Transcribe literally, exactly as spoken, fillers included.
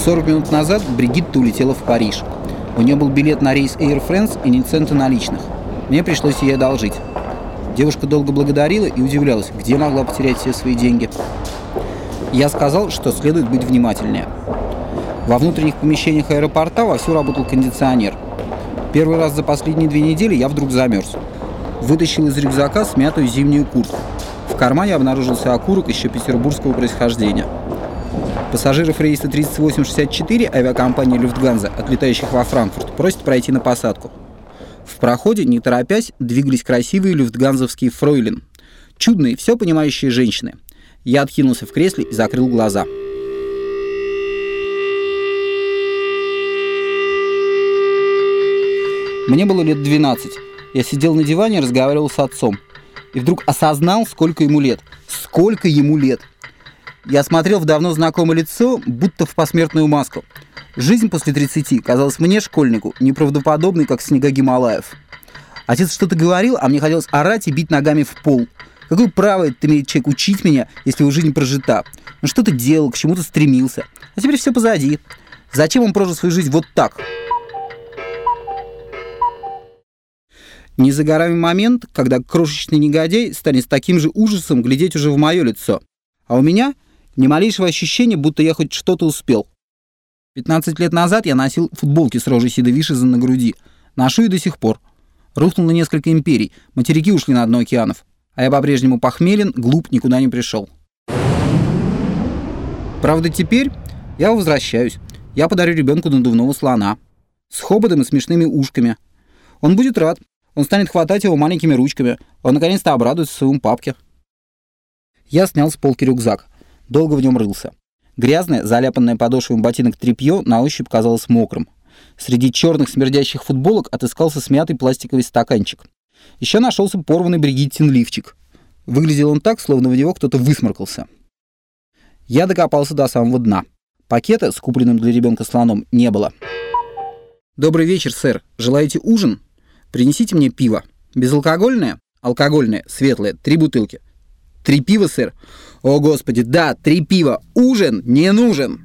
сорок минут назад Бригитта улетела в Париж. У нее был билет на рейс Air France и ни цента наличных. Мне пришлось ей одолжить. Девушка долго благодарила и удивлялась, где могла потерять все свои деньги. Я сказал, что следует быть внимательнее. Во внутренних помещениях аэропорта вовсю работал кондиционер. Первый раз за последние две недели я вдруг замерз. Вытащил из рюкзака смятую зимнюю куртку. В кармане обнаружился окурок еще петербургского происхождения. Пассажиров рейса тридцать восемь шестьдесят четыре авиакомпании Люфтганза, отлетающих во Франкфурт, просят пройти на посадку. В проходе, не торопясь, двигались красивые люфтганзовские фройлен. Чудные, все понимающие женщины. Я откинулся в кресле и закрыл глаза. Мне было лет двенадцать. Я сидел на диване и разговаривал с отцом. И вдруг осознал, сколько ему лет. Сколько ему лет! Я смотрел в давно знакомое лицо, будто в посмертную маску. Жизнь после тридцати казалась мне, школьнику, неправдоподобной, как снега Гималаев. Отец что-то говорил, а мне хотелось орать и бить ногами в пол. Какое право это имеет человек учить меня, если его жизнь прожита? Он что-то делал, к чему-то стремился. А теперь все позади. Зачем он прожил свою жизнь вот так? Не за горами момент, когда крошечный негодяй станет с таким же ужасом глядеть уже в мое лицо. А у меня ни малейшего ощущения, будто я хоть что-то успел. пятнадцать лет назад я носил футболки с рожей Сида Вишиза на груди. Ношу и до сих пор. Рухнул на несколько империй, материки ушли на дно океанов. А я по-прежнему похмелен, глуп, никуда не пришел. Правда, теперь я возвращаюсь. Я подарю ребенку надувного слона. С хоботом и смешными ушками. Он будет рад. Он станет хватать его маленькими ручками. Он наконец-то обрадуется своему папке. Я снял с полки рюкзак. Долго в нем рылся. Грязное, заляпанное подошвами ботинок тряпье на ощупь казалось мокрым. Среди черных смердящих футболок отыскался смятый пластиковый стаканчик. Еще нашелся порванный Бригиттин лифчик. Выглядел он так, словно в него кто-то высморкался. Я докопался до самого дна. Пакета с купленным для ребенка слоном не было. «Добрый вечер, сэр. Желаете ужин? Принесите мне пиво. Безалкогольное? Алкогольное, светлое, три бутылки. Три пива, сэр? О, господи, да, три пива. Ужин не нужен!»